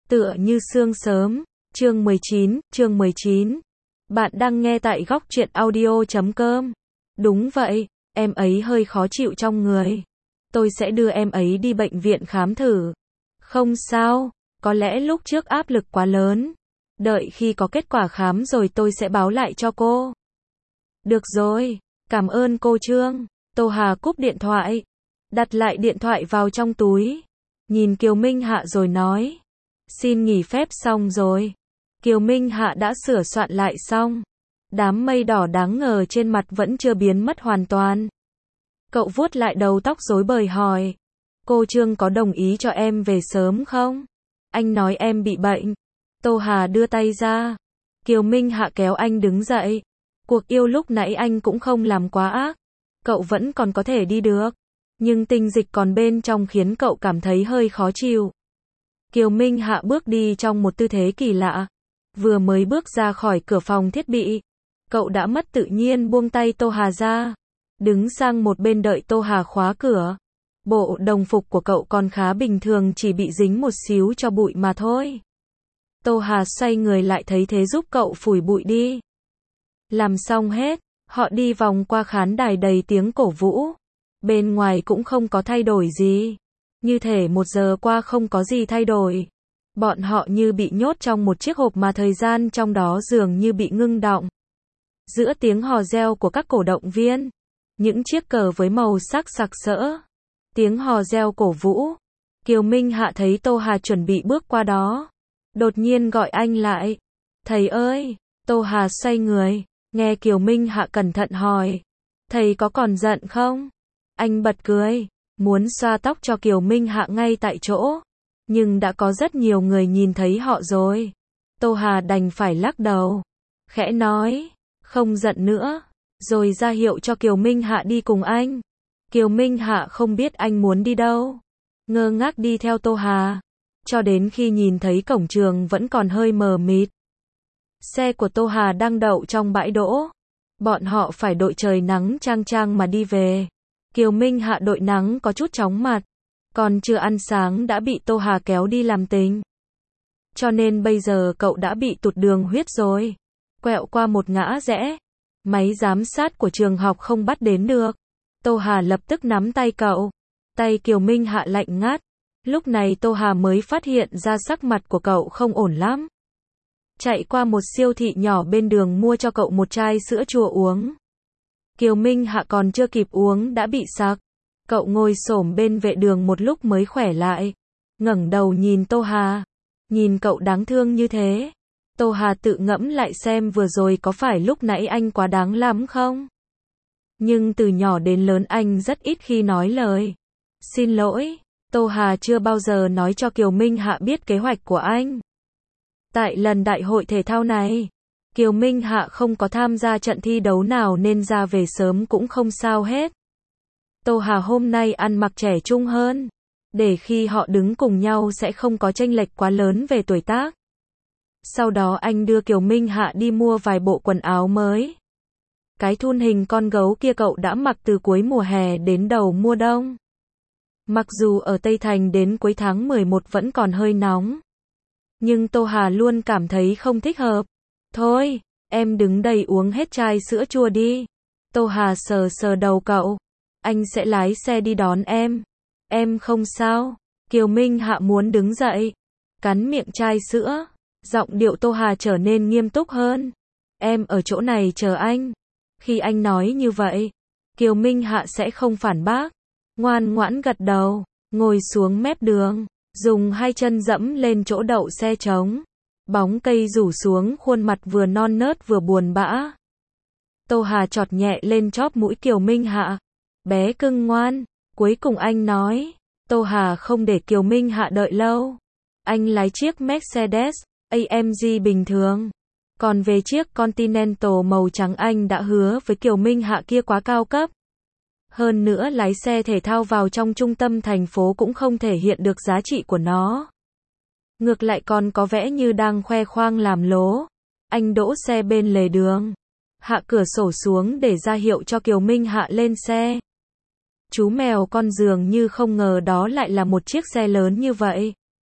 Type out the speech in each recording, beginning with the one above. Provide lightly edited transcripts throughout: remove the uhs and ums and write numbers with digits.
Tựa như sương sớm, chương 19. Bạn đang nghe tại góc truyện audio.com. Đúng vậy, em ấy hơi khó chịu trong người. Tôi sẽ đưa em ấy đi bệnh viện khám thử. Không sao, có lẽ lúc trước áp lực quá lớn. Đợi khi có kết quả khám rồi tôi sẽ báo lại cho cô. Được rồi, cảm ơn cô Trương. Tô Hà cúp điện thoại, đặt lại điện thoại vào trong túi. Nhìn Kiều Minh Hạ rồi nói. Xin nghỉ phép xong rồi. Kiều Minh Hạ đã sửa soạn lại xong. Đám mây đỏ đáng ngờ trên mặt vẫn chưa biến mất hoàn toàn. Cậu vuốt lại đầu tóc rối bời hỏi. Cô Trương có đồng ý cho em về sớm không? Anh nói em bị bệnh. Tô Hà đưa tay ra. Kiều Minh Hạ kéo anh đứng dậy. Cuộc yêu lúc nãy anh cũng không làm quá ác. Cậu vẫn còn có thể đi được. Nhưng tinh dịch còn bên trong khiến cậu cảm thấy hơi khó chịu. Kiều Minh Hạ bước đi trong một tư thế kỳ lạ. Vừa mới bước ra khỏi cửa phòng thiết bị, cậu đã mất tự nhiên buông tay Tô Hà ra. Đứng sang một bên đợi Tô Hà khóa cửa. Bộ đồng phục của cậu còn khá bình thường, chỉ bị dính một xíu cho bụi mà thôi. Tô Hà xoay người lại thấy thế giúp cậu phủi bụi đi. Làm xong hết, họ đi vòng qua khán đài đầy tiếng cổ vũ. Bên ngoài cũng không có thay đổi gì. Như thể 1 giờ qua không có gì thay đổi. Bọn họ như bị nhốt trong một chiếc hộp mà thời gian trong đó dường như bị ngưng đọng. Giữa tiếng hò reo của các cổ động viên, những chiếc cờ với màu sắc sặc sỡ, tiếng hò reo cổ vũ, Kiều Minh Hạ thấy Tô Hà chuẩn bị bước qua đó. Đột nhiên gọi anh lại. Thầy ơi! Tô Hà xoay người, nghe Kiều Minh Hạ cẩn thận hỏi. Thầy có còn giận không? Anh bật cười, muốn xoa tóc cho Kiều Minh Hạ ngay tại chỗ. Nhưng đã có rất nhiều người nhìn thấy họ rồi. Tô Hà đành phải lắc đầu. Khẽ nói, không giận nữa. Rồi ra hiệu cho Kiều Minh Hạ đi cùng anh. Kiều Minh Hạ không biết anh muốn đi đâu. Ngơ ngác đi theo Tô Hà. Cho đến khi nhìn thấy cổng trường vẫn còn hơi mờ mịt. Xe của Tô Hà đang đậu trong bãi đỗ. Bọn họ phải đội trời nắng chang chang mà đi về. Kiều Minh Hạ đội nắng có chút chóng mặt. Còn chưa ăn sáng đã bị Tô Hà kéo đi làm tình. Cho nên bây giờ cậu đã bị tụt đường huyết rồi. Quẹo qua một ngã rẽ. Máy giám sát của trường học không bắt đến được. Tô Hà lập tức nắm tay cậu. Tay Kiều Minh Hạ lạnh ngắt. Lúc này Tô Hà mới phát hiện ra sắc mặt của cậu không ổn lắm. Chạy qua một siêu thị nhỏ bên đường mua cho cậu một chai sữa chua uống. Kiều Minh Hạ còn chưa kịp uống đã bị sặc. Cậu ngồi xổm bên vệ đường một lúc mới khỏe lại. Ngẩng đầu nhìn Tô Hà. Nhìn cậu đáng thương như thế. Tô Hà tự ngẫm lại xem vừa rồi có phải lúc nãy anh quá đáng lắm không? Nhưng từ nhỏ đến lớn anh rất ít khi nói lời xin lỗi. Tô Hà chưa bao giờ nói cho Kiều Minh Hạ biết kế hoạch của anh. Tại lần đại hội thể thao này, Kiều Minh Hạ không có tham gia trận thi đấu nào nên ra về sớm cũng không sao hết. Tô Hà hôm nay ăn mặc trẻ trung hơn, để khi họ đứng cùng nhau sẽ không có chênh lệch quá lớn về tuổi tác. Sau đó anh đưa Kiều Minh Hạ đi mua vài bộ quần áo mới. Cái thun hình con gấu kia cậu đã mặc từ cuối mùa hè đến đầu mùa đông. Mặc dù ở Tây Thành đến cuối tháng 11 vẫn còn hơi nóng. Nhưng Tô Hà luôn cảm thấy không thích hợp. Thôi, em đứng đây uống hết chai sữa chua đi. Tô Hà sờ sờ đầu cậu. Anh sẽ lái xe đi đón em. Em không sao. Kiều Minh Hạ muốn đứng dậy. Cắn miệng chai sữa. Giọng điệu Tô Hà trở nên nghiêm túc hơn. Em ở chỗ này chờ anh. Khi anh nói như vậy, Kiều Minh Hạ sẽ không phản bác. Ngoan ngoãn gật đầu. Ngồi xuống mép đường. Dùng 2 chân dẫm lên chỗ đậu xe trống. Bóng cây rủ xuống khuôn mặt vừa non nớt vừa buồn bã. Tô Hà chọt nhẹ lên chóp mũi Kiều Minh Hạ. Bé cưng ngoan. Cuối cùng anh nói. Tô Hà không để Kiều Minh Hạ đợi lâu. Anh lái chiếc Mercedes AMG bình thường. Còn về chiếc Continental màu trắng anh đã hứa với Kiều Minh Hạ kia quá cao cấp. Hơn nữa lái xe thể thao vào trong trung tâm thành phố cũng không thể hiện được giá trị của nó. Ngược lại còn có vẻ như đang khoe khoang làm lố. Anh đỗ xe bên lề đường. Hạ cửa sổ xuống để ra hiệu cho Kiều Minh Hạ lên xe. Chú mèo con dường như không ngờ đó lại là một chiếc xe lớn như vậy.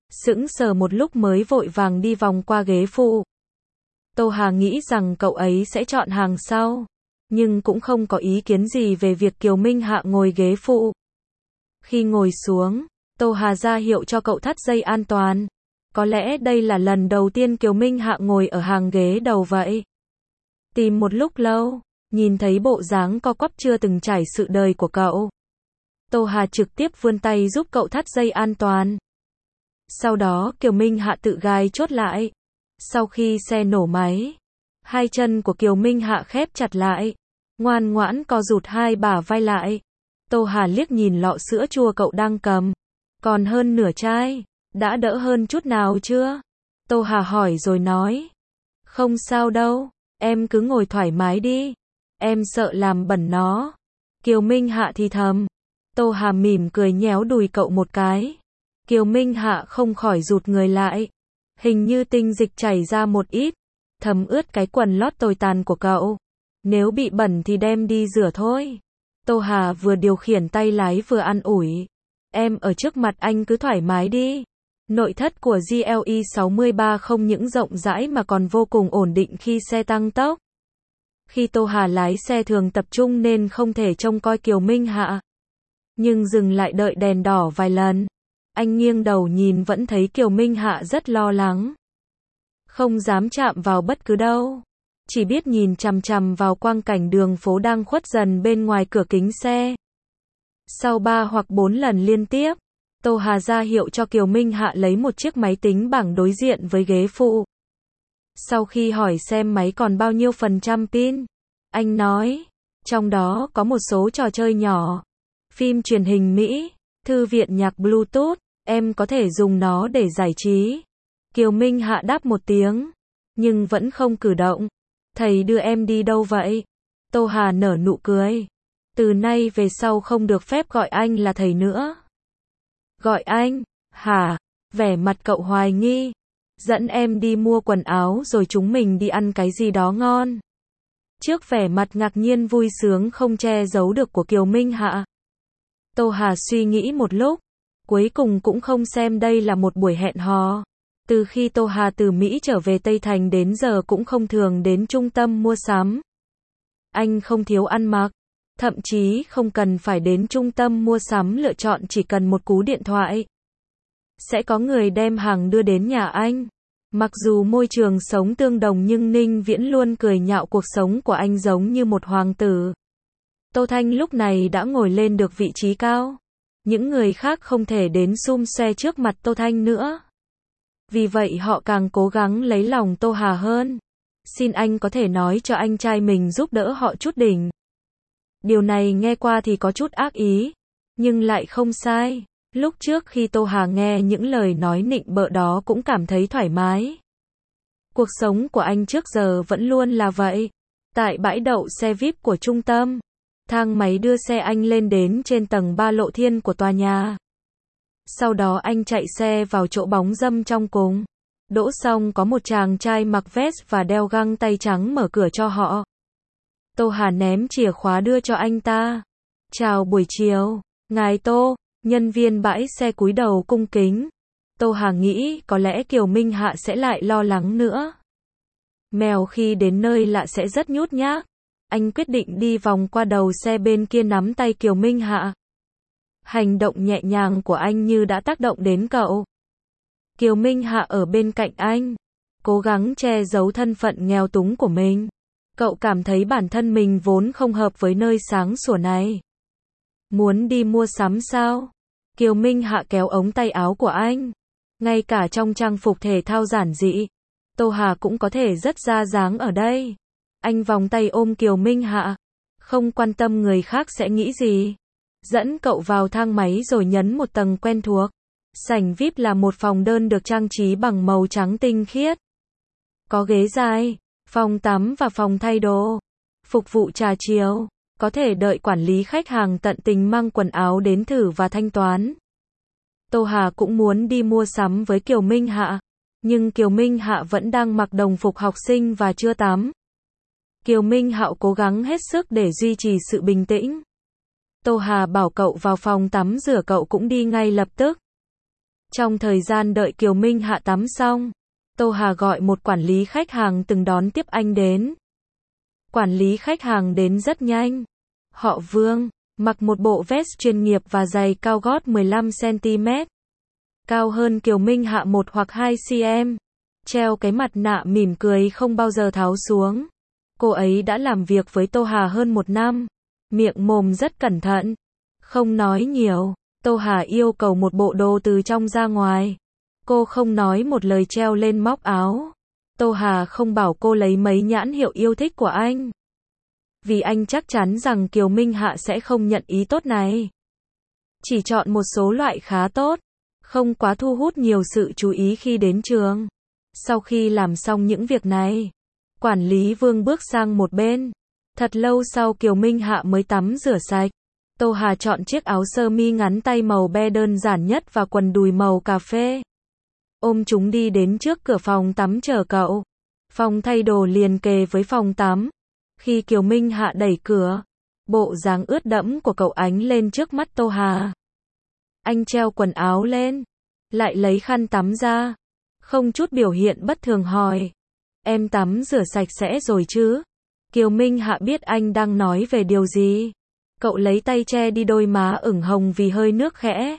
Sững sờ một lúc mới vội vàng đi vòng qua ghế phụ. Tô Hà nghĩ rằng cậu ấy sẽ chọn hàng sau, nhưng cũng không có ý kiến gì về việc Kiều Minh Hạ ngồi ghế phụ. Khi ngồi xuống, Tô Hà ra hiệu cho cậu thắt dây an toàn. Có lẽ đây là lần đầu tiên Kiều Minh Hạ ngồi ở hàng ghế đầu vậy. Tìm một lúc lâu, nhìn thấy bộ dáng co quắp chưa từng trải sự đời của cậu, Tô Hà trực tiếp vươn tay giúp cậu thắt dây an toàn. Sau đó Kiều Minh Hạ tự gai chốt lại. Sau khi xe nổ máy, hai chân của Kiều Minh Hạ khép chặt lại, ngoan ngoãn co rụt hai bả vai lại. Tô Hà liếc nhìn lọ sữa chua cậu đang cầm. Còn hơn nửa chai, đã đỡ hơn chút nào chưa? Tô Hà hỏi rồi nói. Không sao đâu, em cứ ngồi thoải mái đi. Em sợ làm bẩn nó. Kiều Minh Hạ thì thầm. Tô Hà mỉm cười nhéo đùi cậu một cái. Kiều Minh Hạ không khỏi rụt người lại. Hình như tinh dịch chảy ra một ít, thấm ướt cái quần lót tồi tàn của cậu. Nếu bị bẩn thì đem đi rửa thôi. Tô Hà vừa điều khiển tay lái vừa an ủi. Em ở trước mặt anh cứ thoải mái đi. Nội thất của GLE 63 không những rộng rãi mà còn vô cùng ổn định khi xe tăng tốc. Khi Tô Hà lái xe thường tập trung nên không thể trông coi Kiều Minh Hạ. Nhưng dừng lại đợi đèn đỏ vài lần, anh nghiêng đầu nhìn vẫn thấy Kiều Minh Hạ rất lo lắng. Không dám chạm vào bất cứ đâu. Chỉ biết nhìn chằm chằm vào quang cảnh đường phố đang khuất dần bên ngoài cửa kính xe. Sau 3 hoặc 4 lần liên tiếp, Tô Hà ra hiệu cho Kiều Minh Hạ lấy một chiếc máy tính bảng đối diện với ghế phụ. Sau khi hỏi xem máy còn bao nhiêu % pin, anh nói, trong đó có một số trò chơi nhỏ, phim truyền hình Mỹ, thư viện nhạc Bluetooth, em có thể dùng nó để giải trí. Kiều Minh Hạ đáp một tiếng, nhưng vẫn không cử động. Thầy đưa em đi đâu vậy? Tô Hà nở nụ cười. Từ nay về sau không được phép gọi anh là thầy nữa. Gọi anh? Hả? Vẻ mặt cậu hoài nghi. Dẫn em đi mua quần áo rồi chúng mình đi ăn cái gì đó ngon. Trước vẻ mặt ngạc nhiên vui sướng không che giấu được của Kiều Minh Hạ, Tô Hà suy nghĩ một lúc, cuối cùng cũng không xem đây là một buổi hẹn hò. Từ khi Tô Hà từ Mỹ trở về Tây Thành đến giờ cũng không thường đến trung tâm mua sắm. Anh không thiếu ăn mặc, thậm chí không cần phải đến trung tâm mua sắm lựa chọn, chỉ cần một cú điện thoại sẽ có người đem hàng đưa đến nhà anh. Mặc dù môi trường sống tương đồng nhưng Ninh Viễn luôn cười nhạo cuộc sống của anh giống như một hoàng tử. Tô Thanh lúc này đã ngồi lên được vị trí cao. Những người khác không thể đến xum xoe trước mặt Tô Thanh nữa. Vì vậy họ càng cố gắng lấy lòng Tô Hà hơn. Xin anh có thể nói cho anh trai mình giúp đỡ họ chút đỉnh. Điều này nghe qua thì có chút ác ý, nhưng lại không sai. Lúc trước khi Tô Hà nghe những lời nói nịnh bợ đó cũng cảm thấy thoải mái. Cuộc sống của anh trước giờ vẫn luôn là vậy. Tại bãi đậu xe VIP của trung tâm, thang máy đưa xe anh lên đến trên tầng 3 lộ thiên của tòa nhà. Sau đó anh chạy xe vào chỗ bóng râm trong cùng. Đỗ xong có một chàng trai mặc vest và đeo găng tay trắng mở cửa cho họ. Tô Hà ném chìa khóa đưa cho anh ta. Chào buổi chiều, ngài Tô. Nhân viên bãi xe cúi đầu cung kính. Tô Hà nghĩ có lẽ Kiều Minh Hạ sẽ lại lo lắng nữa. Mèo khi đến nơi lạ sẽ rất nhút nhát. Anh quyết định đi vòng qua đầu xe bên kia nắm tay Kiều Minh Hạ. Hành động nhẹ nhàng của anh như đã tác động đến cậu. Kiều Minh Hạ ở bên cạnh anh, cố gắng che giấu thân phận nghèo túng của mình. Cậu cảm thấy bản thân mình vốn không hợp với nơi sáng sủa này. Muốn đi mua sắm sao? Kiều Minh Hạ kéo ống tay áo của anh. Ngay cả trong trang phục thể thao giản dị, Tô Hà cũng có thể rất ra dáng ở đây. Anh vòng tay ôm Kiều Minh Hạ, không quan tâm người khác sẽ nghĩ gì. Dẫn cậu vào thang máy rồi nhấn một tầng quen thuộc. Sảnh VIP là một phòng đơn được trang trí bằng màu trắng tinh khiết. Có ghế dài, phòng tắm và phòng thay đồ. Phục vụ trà chiều. Có thể đợi quản lý khách hàng tận tình mang quần áo đến thử và thanh toán. Tô Hà cũng muốn đi mua sắm với Kiều Minh Hạ, nhưng Kiều Minh Hạ vẫn đang mặc đồng phục học sinh và chưa tắm. Kiều Minh Hạ cố gắng hết sức để duy trì sự bình tĩnh. Tô Hà bảo cậu vào phòng tắm rửa, cậu cũng đi ngay lập tức. Trong thời gian đợi Kiều Minh Hạ tắm xong, Tô Hà gọi một quản lý khách hàng từng đón tiếp anh đến. Quản lý khách hàng đến rất nhanh. Họ Vương, mặc một bộ vest chuyên nghiệp và giày cao gót 15 cm. Cao hơn Kiều Minh Hạ 1 hoặc 2 cm. Treo cái mặt nạ mỉm cười không bao giờ tháo xuống. Cô ấy đã làm việc với Tô Hà hơn 1 năm. Miệng mồm rất cẩn thận. Không nói nhiều. Tô Hà yêu cầu một bộ đồ từ trong ra ngoài. Cô không nói một lời treo lên móc áo. Tô Hà không bảo cô lấy mấy nhãn hiệu yêu thích của anh. Vì anh chắc chắn rằng Kiều Minh Hạ sẽ không nhận ý tốt này. Chỉ chọn một số loại khá tốt, không quá thu hút nhiều sự chú ý khi đến trường. Sau khi làm xong những việc này, quản lý Vương bước sang một bên. Thật lâu sau Kiều Minh Hạ mới tắm rửa sạch. Tô Hà chọn chiếc áo sơ mi ngắn tay màu be đơn giản nhất và quần đùi màu cà phê. Ôm chúng đi đến trước cửa phòng tắm chờ cậu. Phòng thay đồ liền kề với phòng tắm. Khi Kiều Minh Hạ đẩy cửa, bộ dáng ướt đẫm của cậu ánh lên trước mắt Tô Hà. Anh treo quần áo lên, lại lấy khăn tắm ra, không chút biểu hiện bất thường hỏi. Em tắm rửa sạch sẽ rồi chứ? Kiều Minh Hạ biết anh đang nói về điều gì. Cậu lấy tay che đi đôi má ửng hồng vì hơi nước khẽ.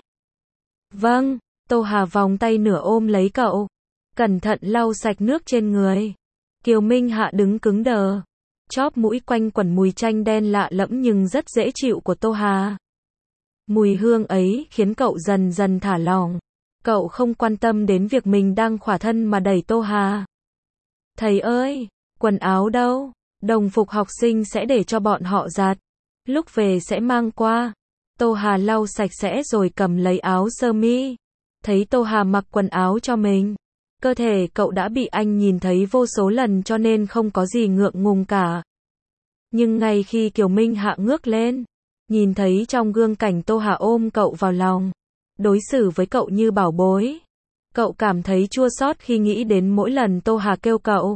Vâng, Tô Hà vòng tay nửa ôm lấy cậu, cẩn thận lau sạch nước trên người. Kiều Minh Hạ đứng cứng đờ. Chóp mũi quanh quẩn mùi chanh đen lạ lẫm nhưng rất dễ chịu của Tô Hà. Mùi hương ấy khiến cậu dần dần thả lỏng. Cậu không quan tâm đến việc mình đang khỏa thân mà đẩy Tô Hà. Thầy ơi, quần áo đâu? Đồng phục học sinh sẽ để cho bọn họ giặt. Lúc về sẽ mang qua. Tô Hà lau sạch sẽ rồi cầm lấy áo sơ mi. Thấy Tô Hà mặc quần áo cho mình. Cơ thể cậu đã bị anh nhìn thấy vô số lần cho nên không có gì ngượng ngùng cả. Nhưng ngay khi Kiều Minh Hạ ngước lên, nhìn thấy trong gương cảnh Tô Hà ôm cậu vào lòng, đối xử với cậu như bảo bối. Cậu cảm thấy chua xót khi nghĩ đến mỗi lần Tô Hà kêu cậu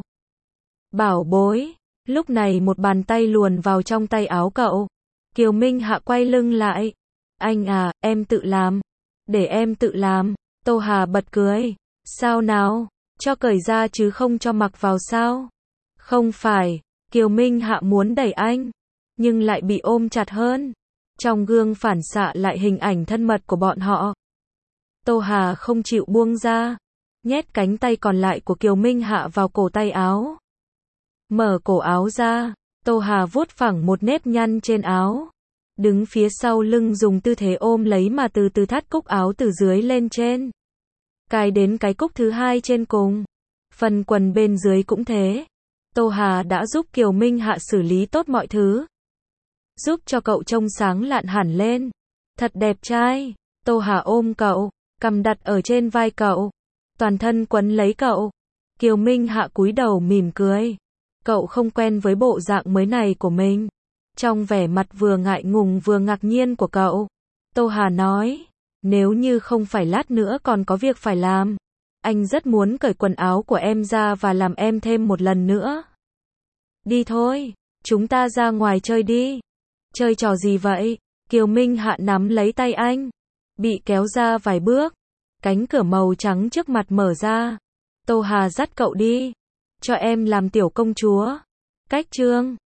bảo bối. Lúc này một bàn tay luồn vào trong tay áo cậu. Kiều Minh Hạ quay lưng lại. Anh à, em tự làm. Để em tự làm. Tô Hà bật cười. Sao nào? Cho cởi ra chứ không cho mặc vào sao? Không phải. Kiều Minh Hạ muốn đẩy anh, nhưng lại bị ôm chặt hơn. Trong gương phản xạ lại hình ảnh thân mật của bọn họ. Tô Hà không chịu buông ra, nhét cánh tay còn lại của Kiều Minh Hạ vào cổ tay áo. Mở cổ áo ra, Tô Hà vuốt phẳng một nếp nhăn trên áo. Đứng phía sau lưng dùng tư thế ôm lấy mà từ từ thắt cúc áo từ dưới lên trên. Cài đến cái cúc thứ hai trên cùng. Phần quần bên dưới cũng thế. Tô Hà đã giúp Kiều Minh Hạ xử lý tốt mọi thứ. Giúp cho cậu trông sáng lạn hẳn lên. Thật đẹp trai. Tô Hà ôm cậu, cầm đặt ở trên vai cậu. Toàn thân quấn lấy cậu. Kiều Minh Hạ cúi đầu mỉm cười. Cậu không quen với bộ dạng mới này của mình. Trong vẻ mặt vừa ngại ngùng vừa ngạc nhiên của cậu, Tô Hà nói, nếu như không phải lát nữa còn có việc phải làm, anh rất muốn cởi quần áo của em ra và làm em thêm một lần nữa. Đi thôi, chúng ta ra ngoài chơi đi. Chơi trò gì vậy? Kiều Minh Hạ nắm lấy tay anh, bị kéo ra vài bước. Cánh cửa màu trắng trước mặt mở ra. Tô Hà dắt cậu đi. Cho em làm tiểu công chúa. Cách chương